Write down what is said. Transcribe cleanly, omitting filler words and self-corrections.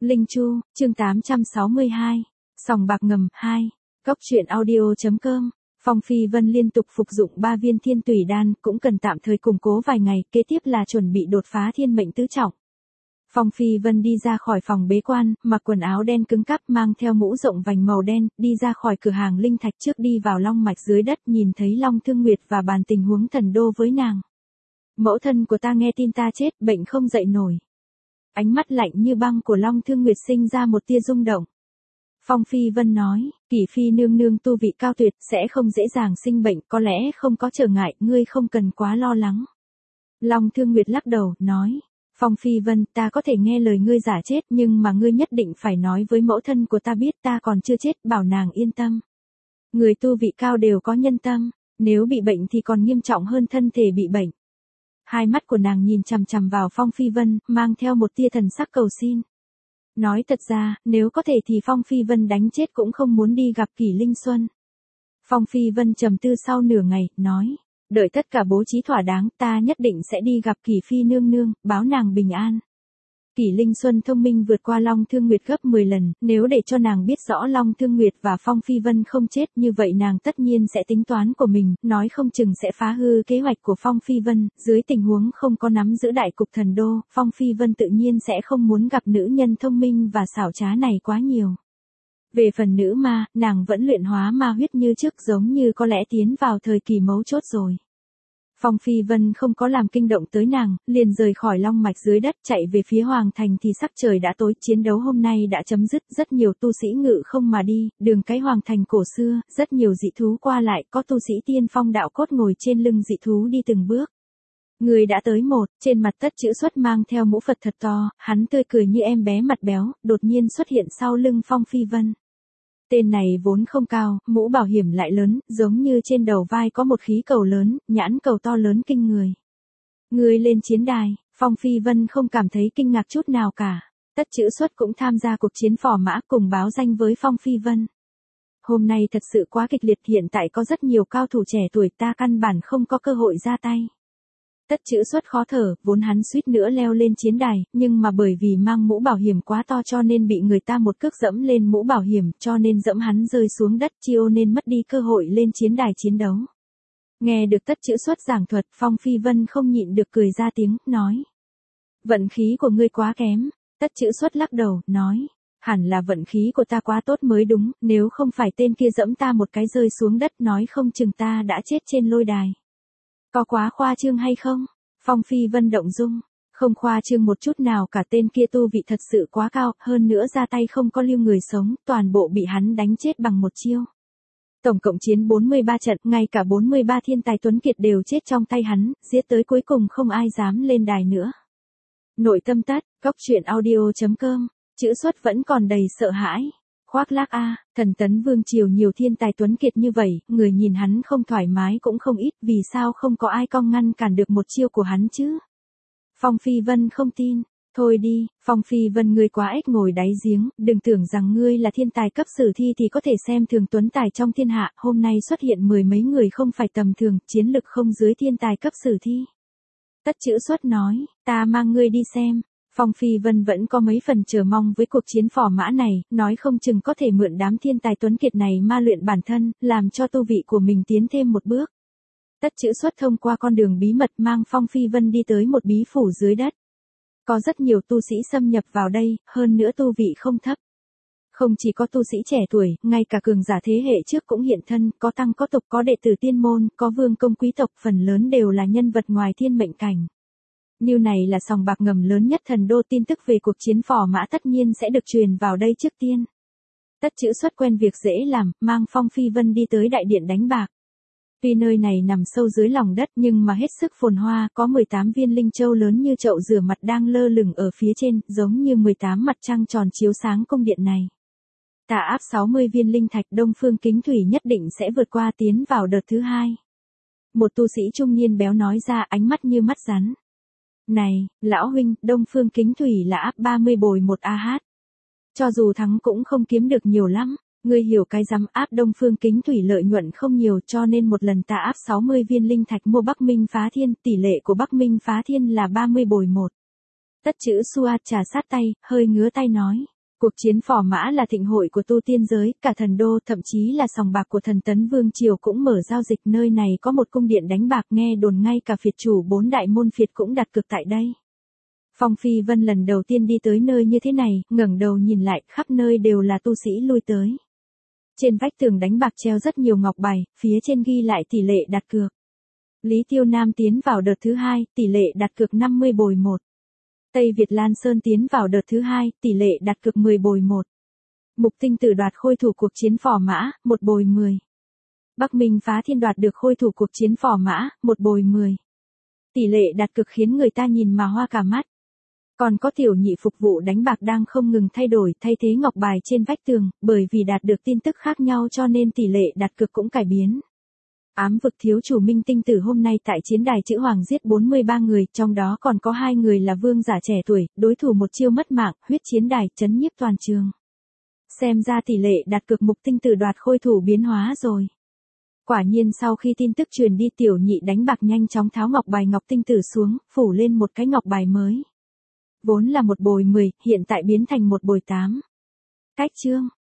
Linh Chu, chương 862. Sòng bạc ngầm 2. Cốc truyện audio.com. Phong Phi Vân liên tục phục dụng 3 viên thiên tủy đan, cũng cần tạm thời củng cố vài ngày, kế tiếp là chuẩn bị đột phá thiên mệnh tứ trọng. Phong Phi Vân đi ra khỏi phòng bế quan, mặc quần áo đen cứng cáp, mang theo mũ rộng vành màu đen, đi ra khỏi cửa hàng linh thạch trước đi vào long mạch dưới đất, nhìn thấy Long Thương Nguyệt và bàn tình huống thần đô với nàng. Mẫu thân của ta nghe tin ta chết, bệnh không dậy nổi. Ánh mắt lạnh như băng của Long Thương Nguyệt sinh ra một tia rung động. Phong Phi Vân nói, Kỷ Phi nương nương tu vị cao tuyệt, sẽ không dễ dàng sinh bệnh, có lẽ không có trở ngại, ngươi không cần quá lo lắng. Long Thương Nguyệt lắc đầu, nói, Phong Phi Vân, ta có thể nghe lời ngươi giả chết, nhưng mà ngươi nhất định phải nói với mẫu thân của ta biết ta còn chưa chết, bảo nàng yên tâm. Người tu vị cao đều có nhân tâm, nếu bị bệnh thì còn nghiêm trọng hơn thân thể bị bệnh. Hai mắt của nàng nhìn chằm chằm vào Phong Phi Vân, mang theo một tia thần sắc cầu xin. Nói thật ra, nếu có thể thì Phong Phi Vân đánh chết cũng không muốn đi gặp Kỷ Linh Xuân. Phong Phi Vân trầm tư sau nửa ngày, nói, đợi tất cả bố trí thỏa đáng, ta nhất định sẽ đi gặp Kỷ Phi nương nương, báo nàng bình an. Kỷ Linh Xuân thông minh vượt qua Long Thương Nguyệt gấp 10 lần, nếu để cho nàng biết rõ Long Thương Nguyệt và Phong Phi Vân không chết, như vậy nàng tất nhiên sẽ tính toán của mình, nói không chừng sẽ phá hư kế hoạch của Phong Phi Vân, dưới tình huống không có nắm giữ đại cục thần đô, Phong Phi Vân tự nhiên sẽ không muốn gặp nữ nhân thông minh và xảo trá này quá nhiều. Về phần nữ ma, nàng vẫn luyện hóa ma huyết như trước, giống như có lẽ tiến vào thời kỳ mấu chốt rồi. Phong Phi Vân không có làm kinh động tới nàng, liền rời khỏi long mạch dưới đất chạy về phía Hoàng Thành thì sắc trời đã tối, chiến đấu hôm nay đã chấm dứt, rất nhiều tu sĩ ngự không mà đi, đường cái Hoàng Thành cổ xưa, rất nhiều dị thú qua lại, có tu sĩ tiên phong đạo cốt ngồi trên lưng dị thú đi từng bước. Người đã tới một, trên mặt Tất Chữ Xuất mang theo mũ Phật thật to, hắn tươi cười như em bé mặt béo, đột nhiên xuất hiện sau lưng Phong Phi Vân. Tên này vốn không cao, mũ bảo hiểm lại lớn, giống như trên đầu vai có một khí cầu lớn, nhãn cầu to lớn kinh người. Người lên chiến đài, Phong Phi Vân không cảm thấy kinh ngạc chút nào cả. Tất Chữ Xuất cũng tham gia cuộc chiến phò mã cùng báo danh với Phong Phi Vân. Hôm nay thật sự quá kịch liệt, hiện tại có rất nhiều cao thủ trẻ tuổi, ta căn bản không có cơ hội ra tay. Tất Chữ Xuất khó thở, vốn hắn suýt nữa leo lên chiến đài, nhưng mà bởi vì mang mũ bảo hiểm quá to cho nên bị người ta một cước dẫm lên mũ bảo hiểm, cho nên dẫm hắn rơi xuống đất, chiêu nên mất đi cơ hội lên chiến đài chiến đấu. Nghe được Tất Chữ Xuất giảng thuật, Phong Phi Vân không nhịn được cười ra tiếng, nói. Vận khí của ngươi quá kém. Tất Chữ Xuất lắc đầu, nói. Hẳn là vận khí của ta quá tốt mới đúng, nếu không phải tên kia dẫm ta một cái rơi xuống đất, nói không chừng ta đã chết trên lôi đài. Có quá khoa trương hay không? Phong Phi Vân động dung. Không khoa trương một chút nào cả, tên kia tu vị thật sự quá cao, hơn nữa ra tay không có lưu người sống, toàn bộ bị hắn đánh chết bằng một chiêu. Tổng cộng chiến 43 trận, ngay cả 43 thiên tài tuấn kiệt đều chết trong tay hắn, giết tới cuối cùng không ai dám lên đài nữa. Nội tâm tắt, cốc truyện audio.com. Chữ Xuất vẫn còn đầy sợ hãi. Khoác lác a, Thần Tấn Vương triều nhiều thiên tài tuấn kiệt như vậy, người nhìn hắn không thoải mái cũng không ít, vì sao không có ai con ngăn cản được một chiêu của hắn chứ? Phong Phi Vân không tin, thôi đi, Phong Phi Vân ngươi quá ếch ngồi đáy giếng, đừng tưởng rằng ngươi là thiên tài cấp sử thi thì có thể xem thường tuấn tài trong thiên hạ, hôm nay xuất hiện 10 mấy người không phải tầm thường, chiến lực không dưới thiên tài cấp sử thi. Tất Chữ Xuất nói, ta mang ngươi đi xem. Phong Phi Vân vẫn có mấy phần chờ mong với cuộc chiến phò mã này, nói không chừng có thể mượn đám thiên tài tuấn kiệt này ma luyện bản thân, làm cho tu vị của mình tiến thêm một bước. Tất Chữ Xuất thông qua con đường bí mật mang Phong Phi Vân đi tới một bí phủ dưới đất. Có rất nhiều tu sĩ xâm nhập vào đây, hơn nữa tu vị không thấp. Không chỉ có tu sĩ trẻ tuổi, ngay cả cường giả thế hệ trước cũng hiện thân, có tăng có tục, có đệ tử tiên môn, có vương công quý tộc, phần lớn đều là nhân vật ngoài thiên mệnh cảnh. Như này là sòng bạc ngầm lớn nhất thần đô, tin tức về cuộc chiến phò mã tất nhiên sẽ được truyền vào đây trước tiên. Tất Chữ Xuất quen việc dễ làm, mang Phong Phi Vân đi tới đại điện đánh bạc. Tuy nơi này nằm sâu dưới lòng đất nhưng mà hết sức phồn hoa, có 18 viên linh châu lớn như chậu rửa mặt đang lơ lửng ở phía trên, giống như 18 mặt trăng tròn chiếu sáng cung điện này. Ta áp 60 viên linh thạch, Đông Phương Kính Thủy nhất định sẽ vượt qua tiến vào đợt thứ 2. Một tu sĩ trung niên béo nói ra, ánh mắt như mắt rắn. Này, lão huynh, Đông Phương Kính Thủy là áp 30 bồi 1 AH. Cho dù thắng cũng không kiếm được nhiều lắm, ngươi hiểu cái rắm, áp Đông Phương Kính Thủy lợi nhuận không nhiều, cho nên một lần ta áp 60 viên linh thạch mua Bắc Minh Phá Thiên, tỷ lệ của Bắc Minh Phá Thiên là 30 bồi 1. Tất Chữ Suat trà sát tay, hơi ngứa tay nói, Cuộc chiến phò mã là thịnh hội của tu tiên giới, cả thần đô, thậm chí là sòng bạc của thần Tấn Vương Triều cũng mở giao dịch, nơi này có một cung điện đánh bạc, nghe đồn ngay cả phiệt chủ 4 đại môn phiệt cũng đặt cược tại đây. Phong Phi Vân lần đầu tiên đi tới nơi như thế này, ngẩng đầu nhìn lại, khắp nơi đều là tu sĩ lui tới. Trên vách tường đánh bạc treo rất nhiều ngọc bài, phía trên ghi lại tỷ lệ đặt cược. Lý Tiêu Nam tiến vào đợt thứ 2, tỷ lệ đặt cược 50/1. Tây Việt Lan Sơn tiến vào đợt thứ 2, tỷ lệ đặt cược 10/1. Mục Tinh Tử đoạt khôi thủ cuộc chiến phò mã, 1/10. Bắc Minh Phá Thiên đoạt được khôi thủ cuộc chiến phò mã, 1/10. Tỷ lệ đặt cược khiến người ta nhìn mà hoa cả mắt. Còn có tiểu nhị phục vụ đánh bạc đang không ngừng thay đổi, thay thế ngọc bài trên vách tường, bởi vì đạt được tin tức khác nhau cho nên tỷ lệ đặt cược cũng cải biến. Ám vực thiếu chủ Minh Tinh Tử hôm nay tại chiến đài chữ hoàng giết 43 người, trong đó còn có 2 người là vương giả trẻ tuổi, đối thủ một chiêu mất mạng, huyết chiến đài, chấn nhiếp toàn trường. Xem ra tỷ lệ đặt cược Mục Tinh Tử đoạt khôi thủ biến hóa rồi. Quả nhiên sau khi tin tức truyền đi, tiểu nhị đánh bạc nhanh chóng tháo ngọc bài Ngọc Tinh Tử xuống, phủ lên một cái ngọc bài mới. Vốn là 1/10, hiện tại biến thành 1/8. Cách chương